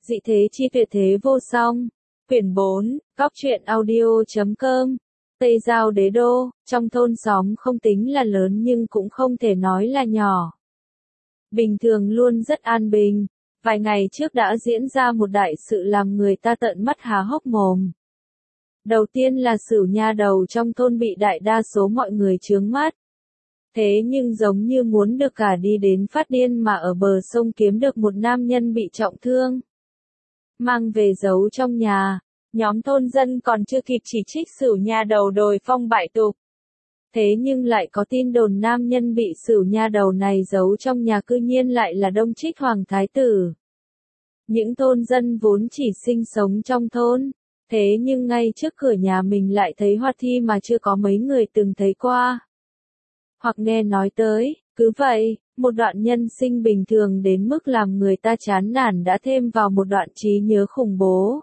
Dị thế chi tuyệt thế vô song. Quyển 4, Cóc truyện audio.com. Tây Giao Đế Đô, trong thôn xóm không tính là lớn nhưng cũng không thể nói là nhỏ. Bình thường luôn rất an bình. Vài ngày trước đã diễn ra một đại sự làm người ta trợn mắt há hốc mồm. Đầu tiên là Sửu nha đầu trong thôn bị đại đa số mọi người chướng mắt. Thế nhưng giống như muốn được cả đi đến phát điên mà ở bờ sông kiếm được một nam nhân bị trọng thương. Mang về giấu trong nhà, nhóm thôn dân còn chưa kịp chỉ trích Sửu nha đầu đồi phong bại tục. Thế nhưng lại có tin đồn nam nhân bị Sửu nha đầu này giấu trong nhà cư nhiên lại là Đông Trích Hoàng Thái Tử. Những thôn dân vốn chỉ sinh sống trong thôn, thế nhưng ngay trước cửa nhà mình lại thấy hoa thi mà chưa có mấy người từng thấy qua. Hoặc nghe nói tới, cứ vậy, một đoạn nhân sinh bình thường đến mức làm người ta chán nản đã thêm vào một đoạn trí nhớ khủng bố.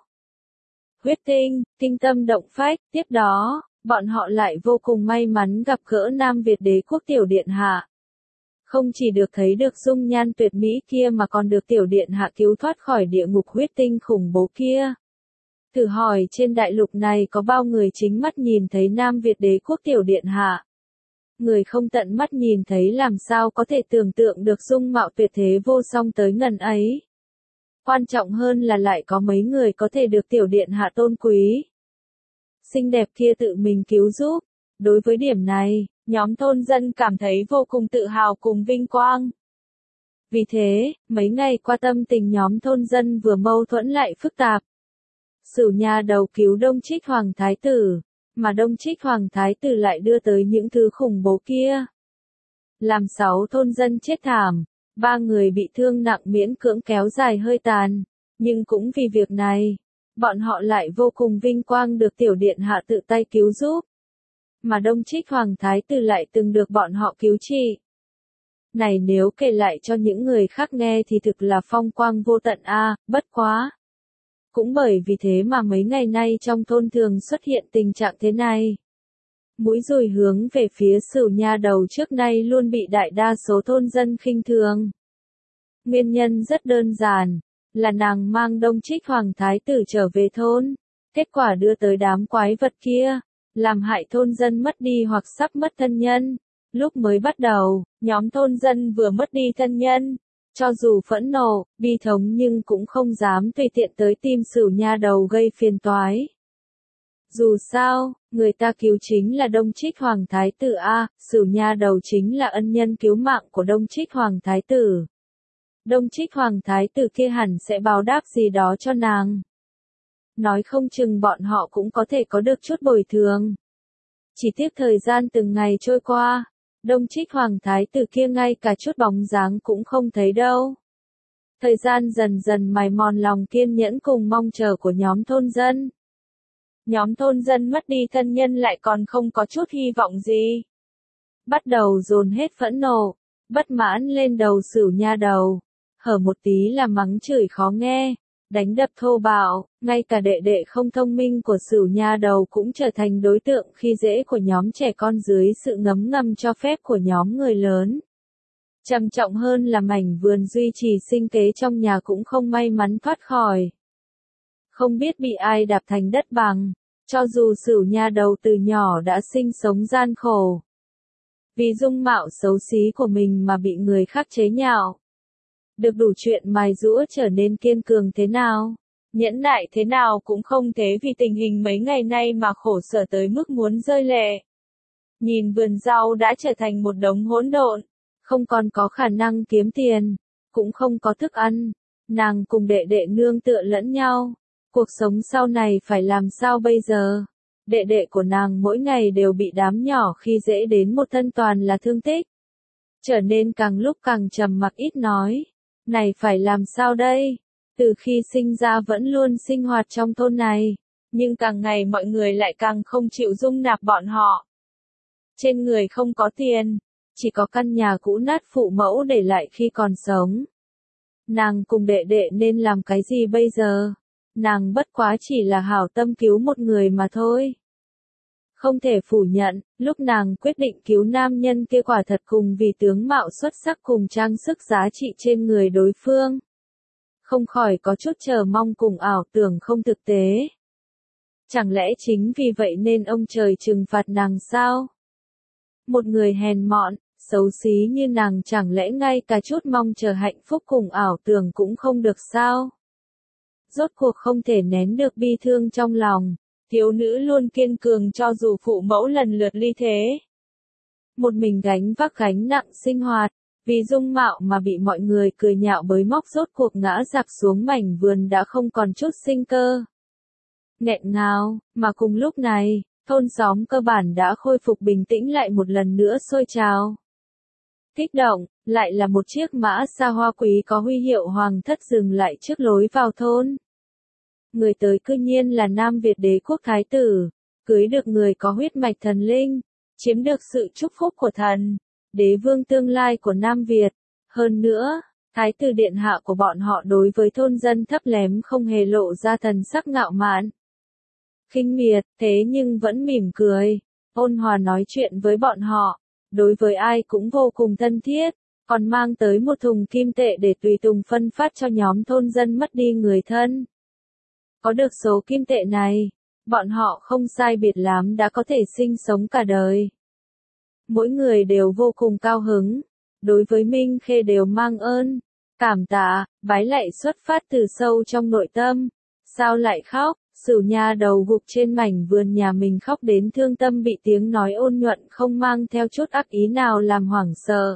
Huyết tinh, kinh tâm động phách, tiếp đó, bọn họ lại vô cùng may mắn gặp gỡ Nam Việt Đế quốc tiểu điện hạ. Không chỉ được thấy được dung nhan tuyệt mỹ kia mà còn được tiểu điện hạ cứu thoát khỏi địa ngục huyết tinh khủng bố kia. Thử hỏi trên đại lục này có bao người chính mắt nhìn thấy Nam Việt Đế quốc tiểu điện hạ? Người không tận mắt nhìn thấy làm sao có thể tưởng tượng được dung mạo tuyệt thế vô song tới ngần ấy. Quan trọng hơn là lại có mấy người có thể được tiểu điện hạ tôn quý. Xinh đẹp kia tự mình cứu giúp. Đối với điểm này, nhóm thôn dân cảm thấy vô cùng tự hào cùng vinh quang. Vì thế, mấy ngày qua tâm tình nhóm thôn dân vừa mâu thuẫn lại phức tạp. Sửu nha đầu cứu Đông Trích Hoàng Thái Tử, mà Đông Trích Hoàng Thái Tử lại đưa tới những thứ khủng bố kia. Làm 6 thôn dân chết thảm, 3 người bị thương nặng miễn cưỡng kéo dài hơi tàn, nhưng cũng vì việc này, bọn họ lại vô cùng vinh quang được tiểu điện hạ tự tay cứu giúp. Mà Đông Trích Hoàng Thái Tử lại từng được bọn họ cứu trị. Này nếu kể lại cho những người khác nghe thì thực là phong quang vô tận a, bất quá. Cũng bởi vì thế mà mấy ngày nay trong thôn thường xuất hiện tình trạng thế này. Mũi dùi hướng về phía Sửu nha đầu trước nay luôn bị đại đa số thôn dân khinh thường. Nguyên nhân rất đơn giản, là nàng mang Đông Trích Hoàng Thái Tử trở về thôn, kết quả đưa tới đám quái vật kia, làm hại thôn dân mất đi hoặc sắp mất thân nhân. Lúc mới bắt đầu, nhóm thôn dân vừa mất đi thân nhân, cho dù phẫn nộ, bi thống nhưng cũng không dám tùy tiện tới tìm Sửu nha đầu gây phiền toái. Dù sao, người ta cứu chính là Đông Trích Hoàng Thái Tử a, Sửu nha đầu chính là ân nhân cứu mạng của Đông Trích Hoàng Thái Tử. Đông Trích Hoàng Thái Tử kia hẳn sẽ báo đáp gì đó cho nàng. Nói không chừng bọn họ cũng có thể có được chút bồi thường. Chỉ tiếc thời gian từng ngày trôi qua, Đông Trích Hoàng Thái Tử kia ngay cả chút bóng dáng cũng không thấy đâu. Thời gian dần dần mài mòn lòng kiên nhẫn cùng mong chờ của nhóm thôn dân. Nhóm thôn dân mất đi thân nhân lại còn không có chút hy vọng gì. Bắt đầu dồn hết phẫn nộ, bất mãn lên đầu Sửu nha đầu. Hở một tí là mắng chửi khó nghe, đánh đập thô bạo, ngay cả đệ đệ không thông minh của Sửu nha đầu cũng trở thành đối tượng khi dễ của nhóm trẻ con dưới sự ngấm ngầm cho phép của nhóm người lớn. Trầm trọng hơn là mảnh vườn duy trì sinh kế trong nhà cũng không may mắn thoát khỏi. Không biết bị ai đạp thành đất bằng, cho dù Sửu nha đầu từ nhỏ đã sinh sống gian khổ. Vì dung mạo xấu xí của mình mà bị người khác chế nhạo. Được đủ chuyện mài giũa trở nên kiên cường thế nào, nhẫn nại thế nào cũng không thế vì tình hình mấy ngày nay mà khổ sở tới mức muốn rơi lệ. Nhìn vườn rau đã trở thành một đống hỗn độn, không còn có khả năng kiếm tiền, cũng không có thức ăn, nàng cùng đệ đệ nương tựa lẫn nhau. Cuộc sống sau này phải làm sao bây giờ? Đệ đệ của nàng mỗi ngày đều bị đám nhỏ khi dễ đến một thân toàn là thương tích. Trở nên càng lúc càng trầm mặc ít nói. Này phải làm sao đây? Từ khi sinh ra vẫn luôn sinh hoạt trong thôn này, nhưng càng ngày mọi người lại càng không chịu dung nạp bọn họ. Trên người không có tiền, chỉ có căn nhà cũ nát phụ mẫu để lại khi còn sống. Nàng cùng đệ đệ nên làm cái gì bây giờ? Nàng bất quá chỉ là hảo tâm cứu một người mà thôi. Không thể phủ nhận, lúc nàng quyết định cứu nam nhân kia quả thật cùng vì tướng mạo xuất sắc cùng trang sức giá trị trên người đối phương. không khỏi có chút chờ mong cùng ảo tưởng không thực tế. Chẳng lẽ chính vì vậy nên ông trời trừng phạt nàng sao? Một người hèn mọn, xấu xí như nàng chẳng lẽ ngay cả chút mong chờ hạnh phúc cùng ảo tưởng cũng không được sao? Rốt cuộc không thể nén được bi thương trong lòng, thiếu nữ luôn kiên cường cho dù phụ mẫu lần lượt ly thế. Một mình gánh vác gánh nặng sinh hoạt, vì dung mạo mà bị mọi người cười nhạo bới móc rốt cuộc ngã rạp xuống mảnh vườn đã không còn chút sinh cơ. Nghẹn ngào, mà cùng lúc này, thôn xóm cơ bản đã khôi phục bình tĩnh lại một lần nữa sôi trào. Kích động, lại là một chiếc mã xa hoa quý có huy hiệu hoàng thất dừng lại trước lối vào thôn. Người tới cư nhiên là Nam Việt đế quốc thái tử, cưới được người có huyết mạch thần linh, chiếm được sự chúc phúc của thần, đế vương tương lai của Nam Việt. Hơn nữa, thái tử điện hạ của bọn họ đối với thôn dân thấp lém không hề lộ ra thần sắc ngạo mạn, khinh miệt, thế nhưng vẫn mỉm cười, ôn hòa nói chuyện với bọn họ, đối với ai cũng vô cùng thân thiết, còn mang tới một thùng kim tệ để tùy tùng phân phát cho nhóm thôn dân mất đi người thân. Có được số kim tệ này, bọn họ không sai biệt lắm đã có thể sinh sống cả đời. Mỗi người đều vô cùng cao hứng, đối với Minh Khê đều mang ơn, cảm tạ, bái lạy xuất phát từ sâu trong nội tâm. Sao lại khóc? Sửu nha đầu gục trên mảnh vườn nhà mình khóc đến thương tâm bị tiếng nói ôn nhuận không mang theo chút ác ý nào làm hoảng sợ.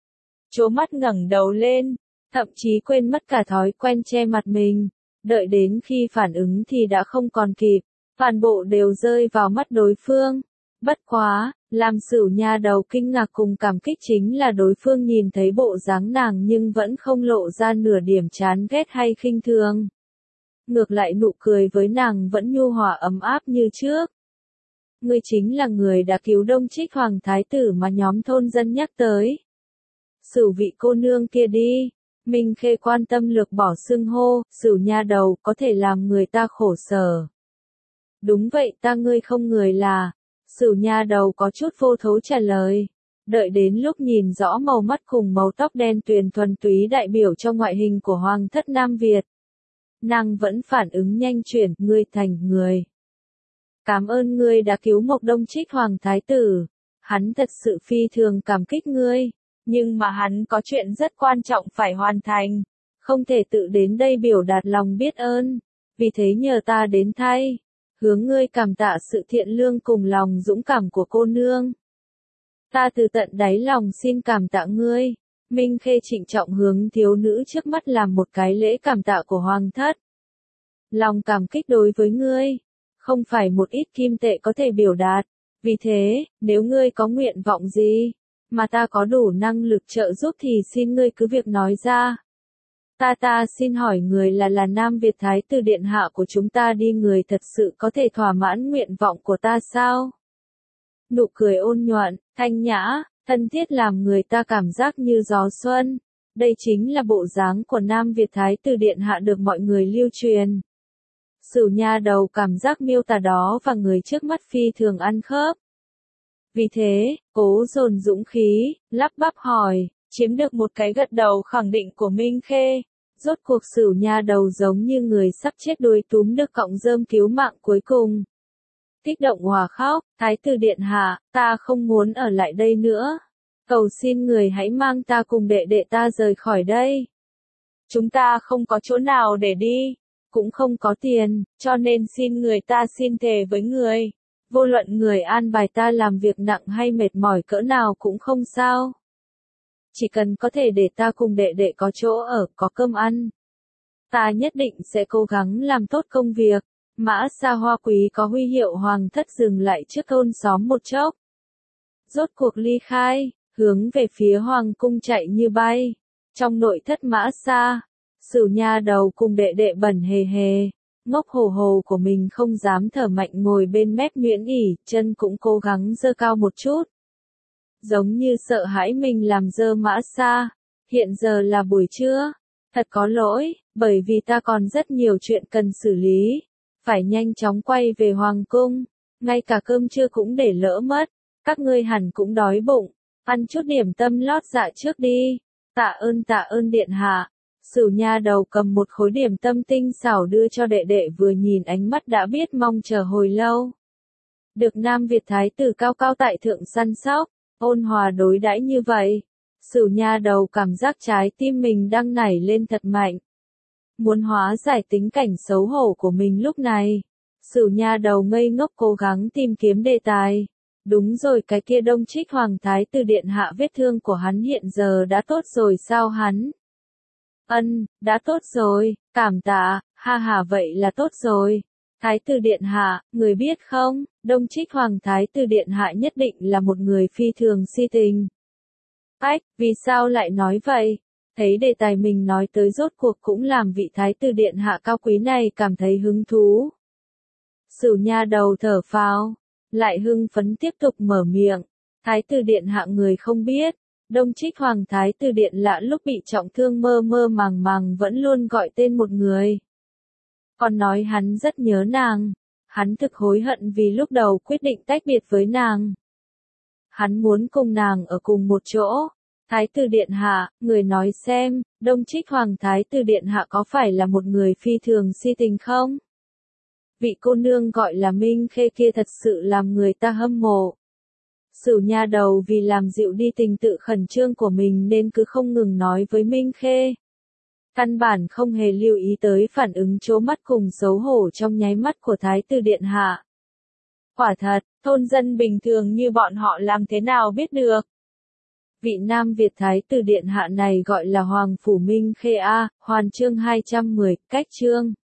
Trố mắt ngẩng đầu lên, thậm chí quên mất cả thói quen che mặt mình, đợi đến khi phản ứng thì đã không còn kịp, toàn bộ đều rơi vào mắt đối phương. Bất quá, làm Sửu nha đầu kinh ngạc cùng cảm kích chính là đối phương nhìn thấy bộ dáng nàng nhưng vẫn không lộ ra nửa điểm chán ghét hay khinh thường. Ngược lại nụ cười với nàng vẫn nhu hòa ấm áp như trước. Ngươi chính là người đã cứu Đông Trích Hoàng Thái tử mà nhóm thôn dân nhắc tới. Sửu vị cô nương kia đi. Minh Khê quan tâm lược bỏ xưng hô, Sửu nha đầu có thể làm người ta khổ sở. Đúng vậy ta ngươi không người là. Sửu nha đầu có chút vô thố trả lời. Đợi đến lúc nhìn rõ màu mắt cùng màu tóc đen tuyền thuần túy đại biểu cho ngoại hình của Hoàng thất Nam Việt. Nàng vẫn phản ứng nhanh chuyển, ngươi thành người. Cảm ơn ngươi đã cứu Mộc Đông Trích Hoàng Thái tử. Hắn thật sự phi thường cảm kích ngươi. Nhưng mà hắn có chuyện rất quan trọng phải hoàn thành. Không thể tự đến đây biểu đạt lòng biết ơn. Vì thế nhờ ta đến thay. Hướng ngươi cảm tạ sự thiện lương cùng lòng dũng cảm của cô nương. Ta từ tận đáy lòng xin cảm tạ ngươi. Minh Khê trịnh trọng hướng thiếu nữ trước mắt làm một cái lễ cảm tạ của hoàng thất. Lòng cảm kích đối với ngươi, không phải một ít kim tệ có thể biểu đạt. Vì thế, nếu ngươi có nguyện vọng gì, mà ta có đủ năng lực trợ giúp thì xin ngươi cứ việc nói ra. Ta xin hỏi người là Nam Việt Thái tử điện hạ của chúng ta đi, người thật sự có thể thỏa mãn nguyện vọng của ta sao? Nụ cười ôn nhuận, thanh nhã, thân thiết làm người ta cảm giác như gió xuân. Đây chính là bộ dáng của Nam Việt Thái tử điện hạ được mọi người lưu truyền. Sửu nha đầu cảm giác miêu tả đó và người trước mắt phi thường ăn khớp. Vì thế, cố dồn dũng khí, lắp bắp hỏi, chiếm được một cái gật đầu khẳng định của Minh Khê. Rốt cuộc Sửu nha đầu giống như người sắp chết đuối túm được cọng rơm cứu mạng cuối cùng. Kích động hòa khóc, Thái tử điện hạ, ta không muốn ở lại đây nữa. Cầu xin người hãy mang ta cùng đệ đệ ta rời khỏi đây. Chúng ta không có chỗ nào để đi, cũng không có tiền, cho nên xin người ta xin thề với người. Vô luận người an bài ta làm việc nặng hay mệt mỏi cỡ nào cũng không sao. Chỉ cần có thể để ta cùng đệ đệ có chỗ ở, có cơm ăn. Ta nhất định sẽ cố gắng làm tốt công việc. Mã xa hoa quý có huy hiệu hoàng thất dừng lại trước thôn xóm một chốc. Rốt cuộc ly khai, hướng về phía hoàng cung chạy như bay. Trong nội thất mã xa, Sửu nha đầu cùng đệ đệ bẩn hề hề, ngốc hồ hồ của mình không dám thở mạnh ngồi bên mép nhuyễn ỉ, chân cũng cố gắng giơ cao một chút. Giống như sợ hãi mình làm dơ mã xa, hiện giờ là buổi trưa, thật có lỗi, bởi vì ta còn rất nhiều chuyện cần xử lý, phải nhanh chóng quay về hoàng cung, ngay cả cơm trưa cũng để lỡ mất, các ngươi hẳn cũng đói bụng, ăn chút điểm tâm lót dạ trước đi, tạ ơn điện hạ. Sửu nha đầu cầm một khối điểm tâm tinh xảo đưa cho đệ đệ, vừa nhìn ánh mắt đã biết mong chờ hồi lâu. Được Nam Việt thái tử cao cao tại thượng săn sóc, ôn hòa đối đãi như vậy, Sửu nha đầu cảm giác trái tim mình đang nảy lên thật mạnh. Muốn hóa giải tính cảnh xấu hổ của mình lúc này, Sửu nha đầu ngây ngốc cố gắng tìm kiếm đề tài. Đúng rồi, cái kia Đông Trích Hoàng thái tử điện hạ, vết thương của hắn hiện giờ đã tốt rồi sao hắn? Đã tốt rồi, cảm tạ, ha ha, vậy là tốt rồi. Thái tử điện hạ, người biết không, Đông Trích Hoàng thái tử điện hạ nhất định là một người phi thường si tình. Ách, vì sao lại nói vậy? Thấy đề tài mình nói tới rốt cuộc cũng làm vị thái tử điện hạ cao quý này cảm thấy hứng thú. Sửu nha đầu thở phào, lại hưng phấn tiếp tục mở miệng. Thái tử điện hạ, người không biết, Đông Trích Hoàng thái tử điện hạ lúc bị trọng thương mơ mơ màng màng vẫn luôn gọi tên một người. Còn nói hắn rất nhớ nàng, hắn thực hối hận vì lúc đầu quyết định tách biệt với nàng. Hắn muốn cùng nàng ở cùng một chỗ. Thái tử điện hạ, người nói xem, Đông Trích Hoàng thái tử điện hạ có phải là một người phi thường si tình không? Vị cô nương gọi là Minh Khê kia thật sự làm người ta hâm mộ. Sửu nha đầu vì làm dịu đi tình tự khẩn trương của mình nên cứ không ngừng nói với Minh Khê. Căn bản không hề lưu ý tới phản ứng trố mắt cùng xấu hổ trong nháy mắt của thái tử điện hạ. Quả thật, thôn dân bình thường như bọn họ làm thế nào biết được. Vị Nam Việt thái tử điện hạ này gọi là Hoàng Phủ Minh Khê A, Hoàn chương 210, cách chương.